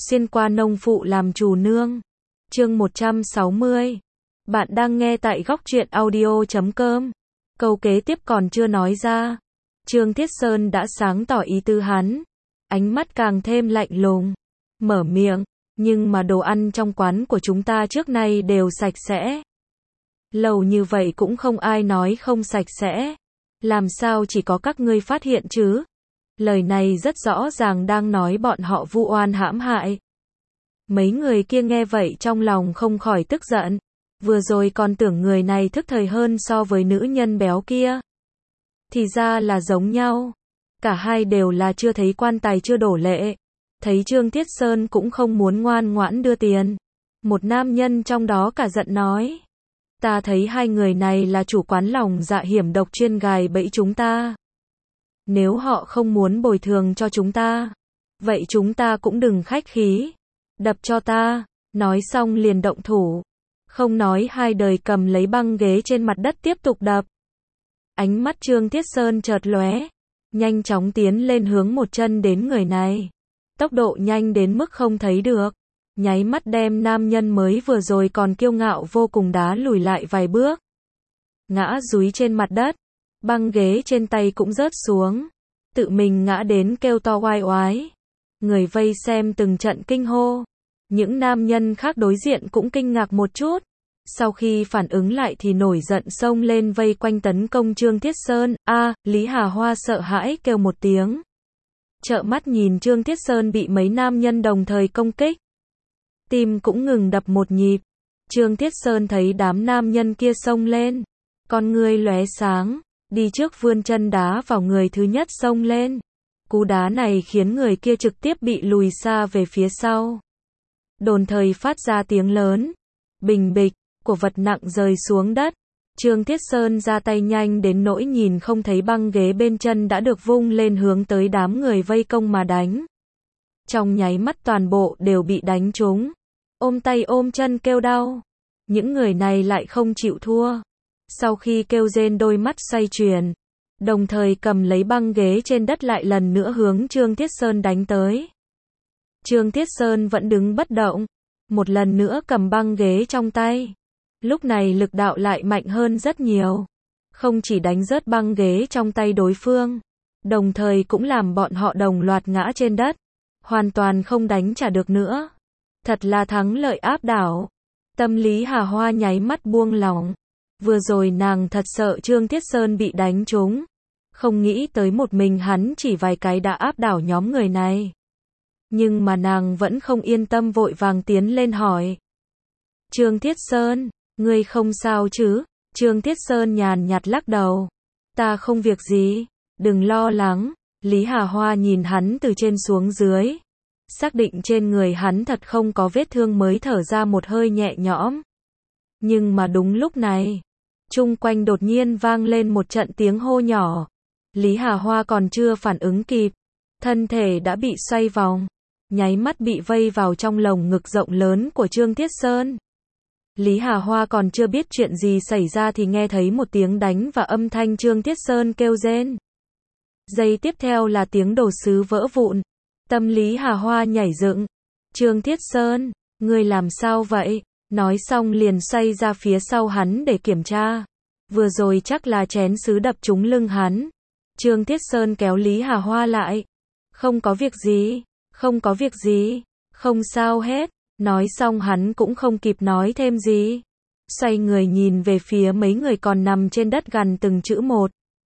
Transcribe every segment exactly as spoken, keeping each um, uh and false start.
xuyên qua nông phụ làm chủ nương. Chương một trăm sáu mươi. Bạn đang nghe tại góc truyện audio chấm com. Câu kế tiếp còn chưa nói ra. Trương Thiết Sơn đã sáng tỏ ý tư hắn. Ánh mắt càng thêm lạnh lùng. Mở miệng. Nhưng mà đồ ăn trong quán của chúng ta trước nay đều sạch sẽ. Lâu như vậy cũng không ai nói không sạch sẽ. Làm sao chỉ có các ngươi phát hiện chứ? Lời này rất rõ ràng đang nói bọn họ vu oan hãm hại. Mấy người kia nghe vậy trong lòng không khỏi tức giận. Vừa rồi còn tưởng người này thức thời hơn so với nữ nhân béo kia. Thì ra là giống nhau. Cả hai đều là chưa thấy quan tài chưa đổ lệ. Thấy Trương Thiết Sơn cũng không muốn ngoan ngoãn đưa tiền. Một nam nhân trong đó cả giận nói. Ta thấy hai người này là chủ quán lòng dạ hiểm độc chuyên gài bẫy chúng ta. Nếu họ không muốn bồi thường cho chúng ta, vậy chúng ta cũng đừng khách khí. Đập cho ta. Nói xong liền động thủ. Không nói hai đời cầm lấy băng ghế trên mặt đất tiếp tục đập. Ánh mắt Trương Thiết Sơn chợt lóe, nhanh chóng tiến lên hướng một chân đến người này. Tốc độ nhanh đến mức không thấy được. Nháy mắt đem nam nhân mới vừa rồi còn kiêu ngạo vô cùng đá lùi lại vài bước. Ngã dúi trên mặt đất. Băng ghế trên tay cũng rớt xuống. Tự mình ngã đến kêu to oai oái. Người vây xem từng trận kinh hô. Những nam nhân khác đối diện cũng kinh ngạc một chút. Sau khi phản ứng lại thì nổi giận xông lên vây quanh tấn công Trương Thiết Sơn. A, Lý Hà Hoa sợ hãi kêu một tiếng. Trợn mắt nhìn Trương Thiết Sơn bị mấy nam nhân đồng thời công kích. Tim cũng ngừng đập một nhịp. Trương Thiết Sơn thấy đám nam nhân kia xông lên. Con ngươi lóe sáng. Đi trước vươn chân đá vào người thứ nhất xông lên. Cú đá này khiến người kia trực tiếp bị lùi xa về phía sau. Đồn thời phát ra tiếng lớn. Bình bịch, của vật nặng rơi xuống đất. Trương Thiết Sơn ra tay nhanh đến nỗi nhìn không thấy băng ghế bên chân đã được vung lên hướng tới đám người vây công mà đánh. Trong nháy mắt toàn bộ đều bị đánh trúng. Ôm tay ôm chân kêu đau. Những người này lại không chịu thua. Sau khi kêu rên đôi mắt xoay chuyển. Đồng thời cầm lấy băng ghế trên đất lại lần nữa hướng Trương Thiết Sơn đánh tới. Trương Thiết Sơn vẫn đứng bất động. Một lần nữa cầm băng ghế trong tay. Lúc này lực đạo lại mạnh hơn rất nhiều. Không chỉ đánh rớt băng ghế trong tay đối phương. Đồng thời cũng làm bọn họ đồng loạt ngã trên đất. Hoàn toàn không đánh trả được nữa. Thật là thắng lợi áp đảo. Tâm lý Hà Hoa nháy mắt buông lỏng. Vừa rồi nàng thật sợ Trương Thiết Sơn bị đánh trúng. Không nghĩ tới một mình hắn chỉ vài cái đã áp đảo nhóm người này. Nhưng mà nàng vẫn không yên tâm vội vàng tiến lên hỏi. Trương Thiết Sơn, ngươi không sao chứ? Trương Thiết Sơn nhàn nhạt lắc đầu. Ta không việc gì, đừng lo lắng. Lý Hà Hoa nhìn hắn từ trên xuống dưới. Xác định trên người hắn thật không có vết thương mới thở ra một hơi nhẹ nhõm. Nhưng mà đúng lúc này, chung quanh đột nhiên vang lên một trận tiếng hô nhỏ. Lý Hà Hoa còn chưa phản ứng kịp. Thân thể đã bị xoay vòng. Nháy mắt bị vây vào trong lồng ngực rộng lớn của Trương Thiết Sơn. Lý Hà Hoa còn chưa biết chuyện gì xảy ra thì nghe thấy một tiếng đánh và âm thanh Trương Thiết Sơn kêu rên. Giây tiếp theo là tiếng đồ sứ vỡ vụn. Tâm lý Hà Hoa nhảy dựng. Trương Thiết Sơn, ngươi làm sao vậy? Nói xong liền xoay ra phía sau hắn để kiểm tra. Vừa rồi chắc là chén sứ đập trúng lưng hắn. Trương Thiết Sơn kéo Lý Hà Hoa lại. Không có việc gì, không có việc gì, không sao hết. Nói xong hắn cũng không kịp nói thêm gì. Xoay người nhìn về phía mấy người còn nằm trên đất gần từng chữ một.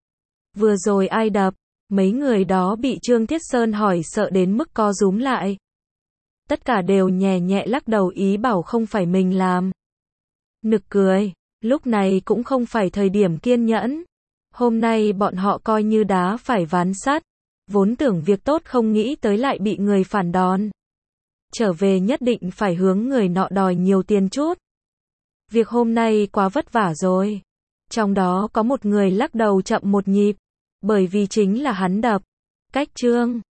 Vừa rồi ai đập? Mấy người đó bị Trương Thiết Sơn hỏi sợ đến mức co rúm lại. Tất cả đều nhẹ nhẹ lắc đầu ý bảo không phải mình làm. Nực cười, lúc này cũng không phải thời điểm kiên nhẫn. Hôm nay bọn họ coi như đá phải ván sắt. Vốn tưởng việc tốt không nghĩ tới lại bị người phản đòn. Trở về nhất định phải hướng người nọ đòi nhiều tiền chút. Việc hôm nay quá vất vả rồi. Trong đó có một người lắc đầu chậm một nhịp. Bởi vì chính là hắn đập. Cách Trương